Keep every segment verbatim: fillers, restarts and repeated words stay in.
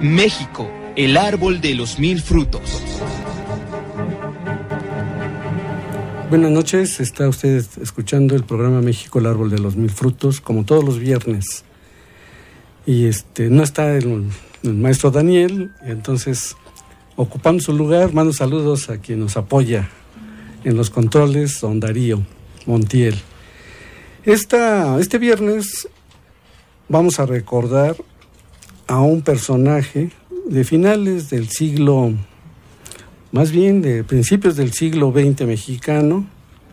México, el árbol de los mil frutos. Buenas noches, está usted escuchando el programa México, el árbol de los mil frutos, como todos los viernes. Y este no está el, el maestro Daniel, entonces ocupando su lugar, mando saludos a quien nos apoya en los controles, don Darío Montiel. Esta, este viernes vamos a recordar a un personaje de finales del siglo, más bien de principios del siglo veinte mexicano,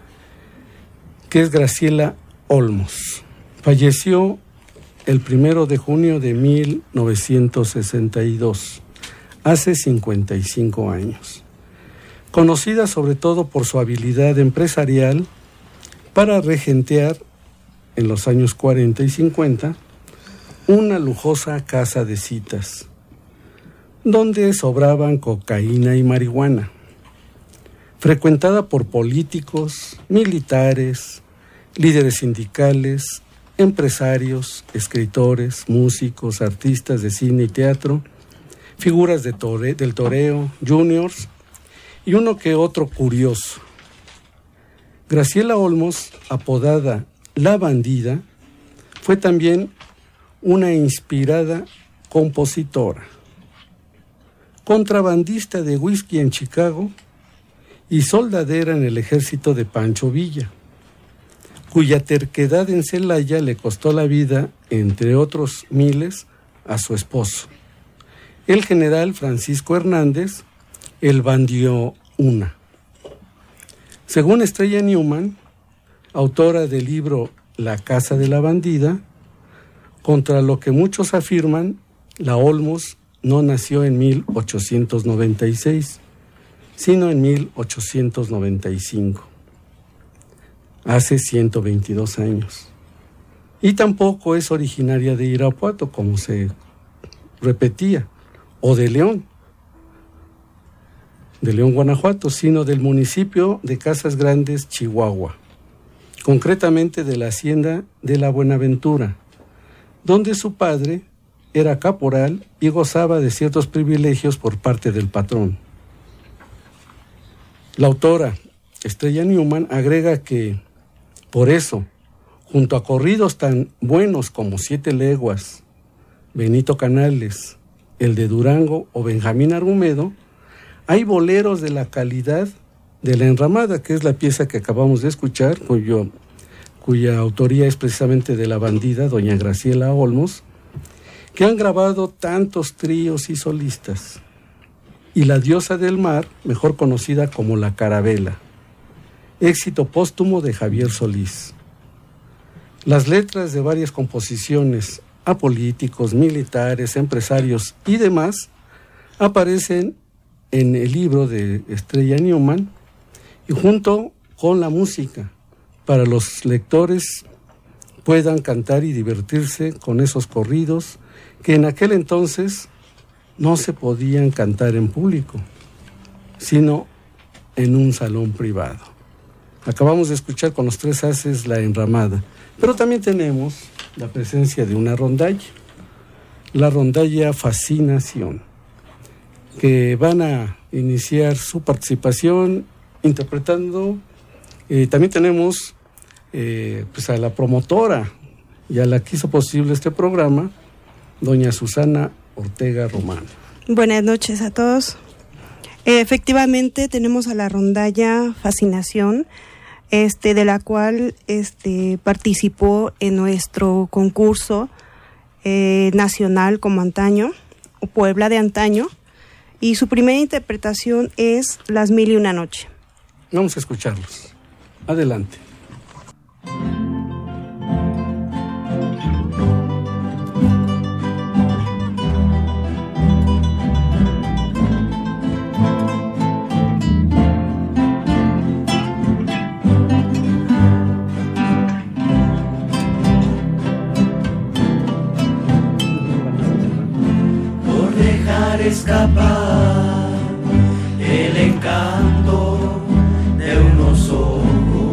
que es Graciela Olmos. Falleció el primero de junio de mil novecientos sesenta y dos, hace cincuenta y cinco años. Conocida sobre todo por su habilidad empresarial para regentear en los años cuarenta y cincuenta una lujosa casa de citas, donde sobraban cocaína y marihuana, frecuentada por políticos, militares, líderes sindicales, empresarios, escritores, músicos, artistas de cine y teatro, figuras de tore, del toreo, juniors y uno que otro curioso. Graciela Olmos, apodada La Bandida, fue también una inspirada compositora, contrabandista de whisky en Chicago y soldadera en el ejército de Pancho Villa, cuya terquedad en Celaya le costó la vida, entre otros miles, a su esposo, el general Francisco Hernández, el Bandio Una. Según Estrella Newman, autora del libro La Casa de la Bandida, contra lo que muchos afirman, la Olmos no nació en mil ochocientos noventa y seis, sino en mil ochocientos noventa y cinco, hace ciento veintidós años. Y tampoco es originaria de Irapuato, como se repetía, o de León, de León, Guanajuato, sino del municipio de Casas Grandes, Chihuahua, concretamente de la hacienda de La Buenaventura, donde su padre era caporal y gozaba de ciertos privilegios por parte del patrón. La autora Estrella Newman agrega que, por eso, junto a corridos tan buenos como Siete Leguas, Benito Canales, el de Durango o Benjamín Argumedo, hay boleros de la calidad de La Enramada, que es la pieza que acabamos de escuchar, cuyo, cuya autoría es precisamente de la bandida, doña Graciela Olmos, que han grabado tantos tríos y solistas, y La Diosa del Mar, mejor conocida como La Carabela, éxito póstumo de Javier Solís. Las letras de varias composiciones a políticos, militares, empresarios y demás aparecen en el libro de Estrella Newman, y junto con la música, para los lectores puedan cantar y divertirse con esos corridos que en aquel entonces no se podían cantar en público, sino en un salón privado. Acabamos de escuchar con los tres haces La Enramada, pero también tenemos la presencia de una rondalla, la rondalla Fascinación, que van a iniciar su participación interpretando. Eh, también tenemos eh, pues a la promotora y a la que hizo posible este programa, doña Susana Ortega Román. Buenas noches a todos. Eh, efectivamente tenemos a la rondalla Fascinación, este, de la cual este, participó en nuestro concurso eh, nacional como antaño, o Puebla de antaño, y su primera interpretación es Las Mil y Una Noche. Vamos a escucharlos. Adelante. Por dejar escapar el encanto de unos ojos,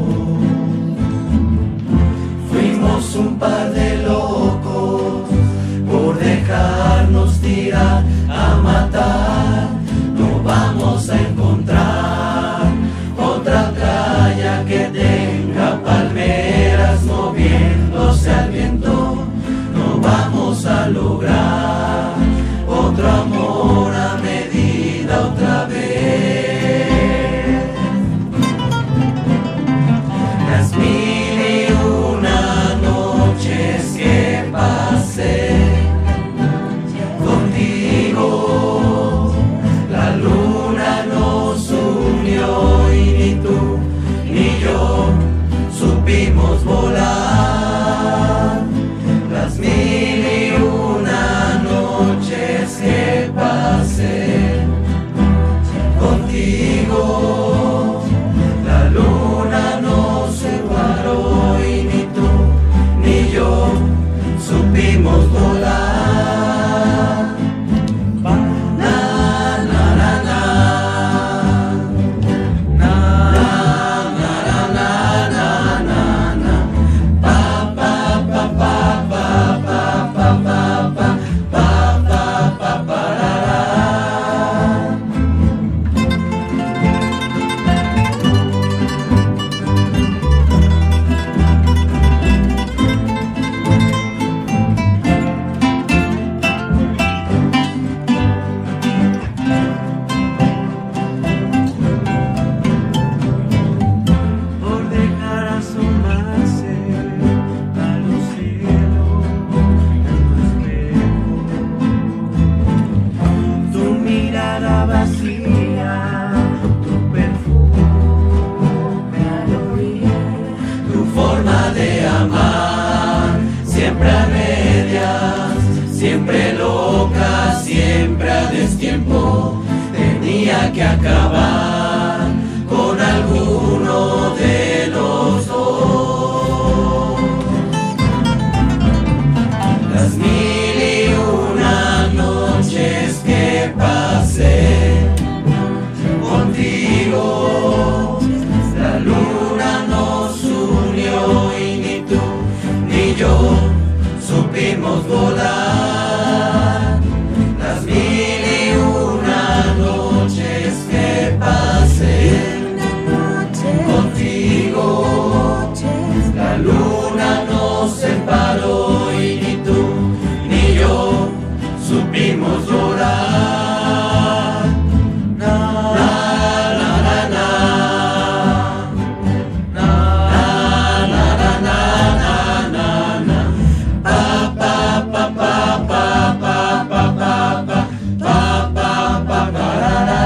fuimos un par de locos por dejarnos tirar pasé contigo. La luna nos separó y ni tú ni yo supimos volar. Que acabar con alguno de los dos. Las mil y una noches que pasé contigo, la luna nos unió y ni tú ni yo supimos volar. Las mil y una noches que pasé contigo, la luna nos separó y ni tú ni yo supimos llorar. Na, na, na, na, na, na, na, na, na, na, pa, pa, pa, pa, pa, pa, pa, pa, pa, pa, pa, pa, pa, ra,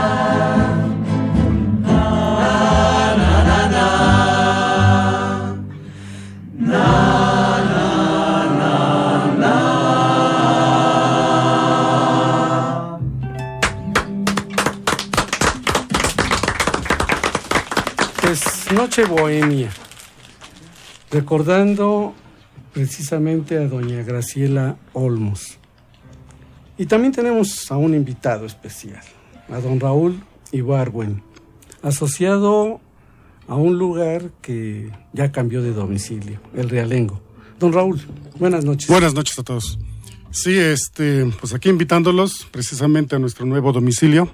Noche bohemia, recordando precisamente a doña Graciela Olmos. Y también tenemos a un invitado especial, a don Raúl Ibargüen, asociado a un lugar que ya cambió de domicilio, el Realengo. Don Raúl, buenas noches. Buenas noches a todos. Sí, este, pues aquí invitándolos precisamente a nuestro nuevo domicilio,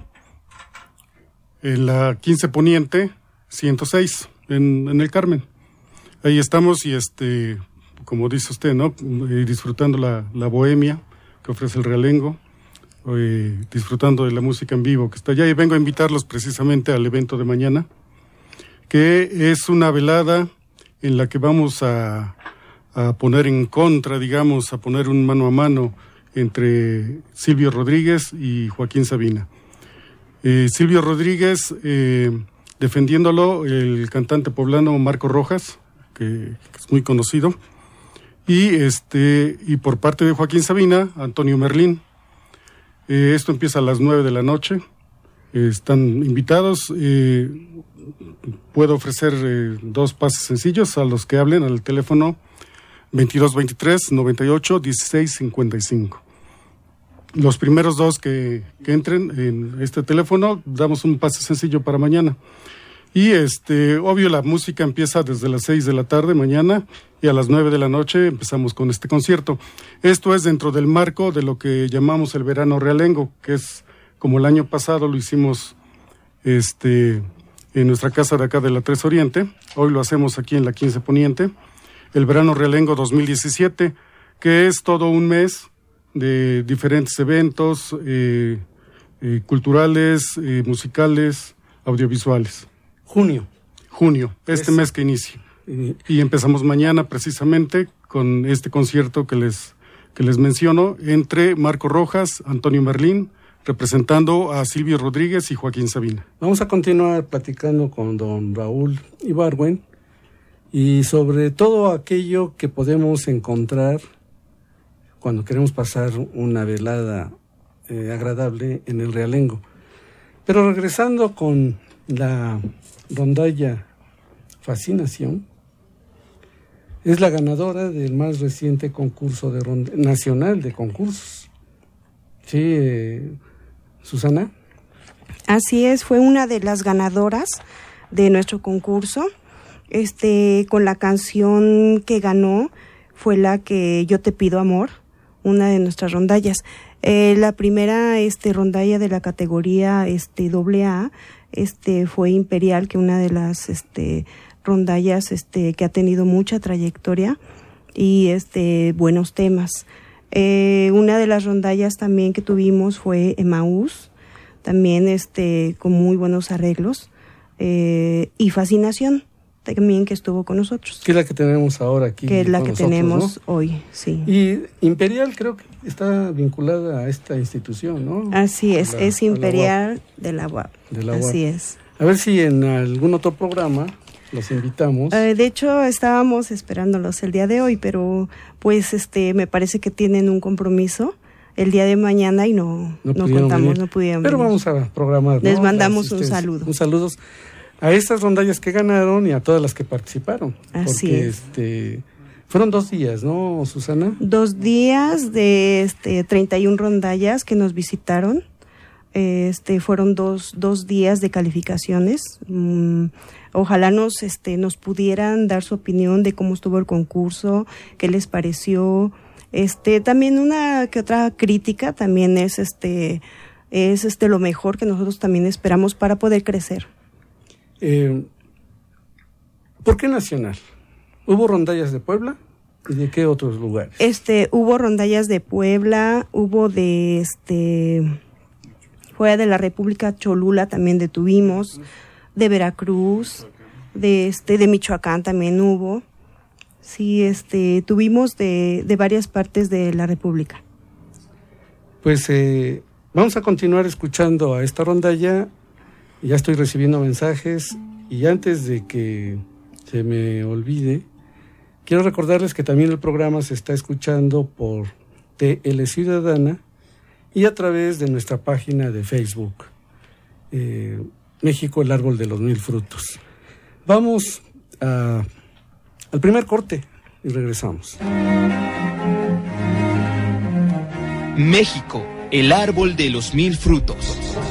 en la quince Poniente, ciento seis. En, en el Carmen. Ahí estamos y este, como dice usted, ¿no? Eh, disfrutando la, la bohemia que ofrece el Realengo, eh, disfrutando de la música en vivo que está allá, y vengo a invitarlos precisamente al evento de mañana, que es una velada en la que vamos a, a poner en contra, digamos, a poner un mano a mano entre Silvio Rodríguez y Joaquín Sabina. Eh, Silvio Rodríguez, eh, defendiéndolo, el cantante poblano Marco Rojas, que, que es muy conocido, y este y por parte de Joaquín Sabina, Antonio Merlín. Eh, esto empieza a las nueve de la noche. Eh, están invitados. Eh, puedo ofrecer eh, dos pases sencillos a los que hablen al teléfono veintidós veintitrés noventa y ocho dieciséis cincuenta y cinco. Los primeros dos que, que entren en este teléfono, damos un pase sencillo para mañana. Y este, obvio, la música empieza desde las seis de la tarde mañana y a las nueve de la noche empezamos con este concierto. Esto es dentro del marco de lo que llamamos el verano realengo, que es como el año pasado lo hicimos este, en nuestra casa de acá de la tres Oriente. Hoy lo hacemos aquí en la quince Poniente. El verano realengo dos mil diecisiete, que es todo un mes de diferentes eventos eh, eh, culturales, eh, musicales, audiovisuales. Junio. Junio, este es, mes que inicia. Y, y empezamos mañana precisamente con este concierto que les, que les menciono, entre Marco Rojas, Antonio Merlín, representando a Silvio Rodríguez y Joaquín Sabina. Vamos a continuar platicando con don Raúl Ibargüen y sobre todo aquello que podemos encontrar cuando queremos pasar una velada eh, agradable en el realengo. Pero regresando con la rondalla Fascinación, es la ganadora del más reciente concurso de ronda, nacional de concursos. Sí, eh, Susana. Así es, fue una de las ganadoras de nuestro concurso. Este, con la canción que ganó fue la que Yo te pido amor, una de nuestras rondallas. Eh, la primera este, rondalla de la categoría este, doble A este, fue Imperial, que una de las este, rondallas este, que ha tenido mucha trayectoria y este, buenos temas. Eh, una de las rondallas también que tuvimos fue Emaús, también este, con muy buenos arreglos, eh, y Fascinación, también que estuvo con nosotros. Que es la que tenemos ahora aquí. Que es la que nosotros, tenemos, ¿no?, hoy, sí. Y Imperial creo que está vinculada a esta institución, ¿no? Así es, la, es Imperial de la U A P. De la U A P. Así es. A ver si en algún otro programa los invitamos. Eh, de hecho, estábamos esperándolos el día de hoy, pero pues este me parece que tienen un compromiso el día de mañana y no, no, no contamos, venir. no pudieron Pero venir. vamos a programar, ¿no?, les mandamos un saludo. Un saludo a estas rondallas que ganaron y a todas las que participaron. Así porque es. este fueron dos días, ¿no, Susana? Dos días de este treinta y una rondallas que nos visitaron. Este fueron dos, dos días de calificaciones. Mm, ojalá nos este nos pudieran dar su opinión de cómo estuvo el concurso, qué les pareció. Este también una que otra crítica también es este es este lo mejor que nosotros también esperamos para poder crecer. Eh, ¿Por qué nacional? ¿Hubo rondallas de Puebla y de qué otros lugares? Este hubo rondallas de Puebla, hubo de este fuera de la República, Cholula también detuvimos, de Veracruz, de este de Michoacán también hubo. Sí, este tuvimos de, de varias partes de la República. Pues eh, vamos a continuar escuchando a esta rondalla. Ya estoy recibiendo mensajes y antes de que se me olvide, quiero recordarles que también el programa se está escuchando por T L Ciudadana y a través de nuestra página de Facebook, eh, México, el árbol de los mil frutos. Vamos a, al primer corte y regresamos. México, el árbol de los mil frutos.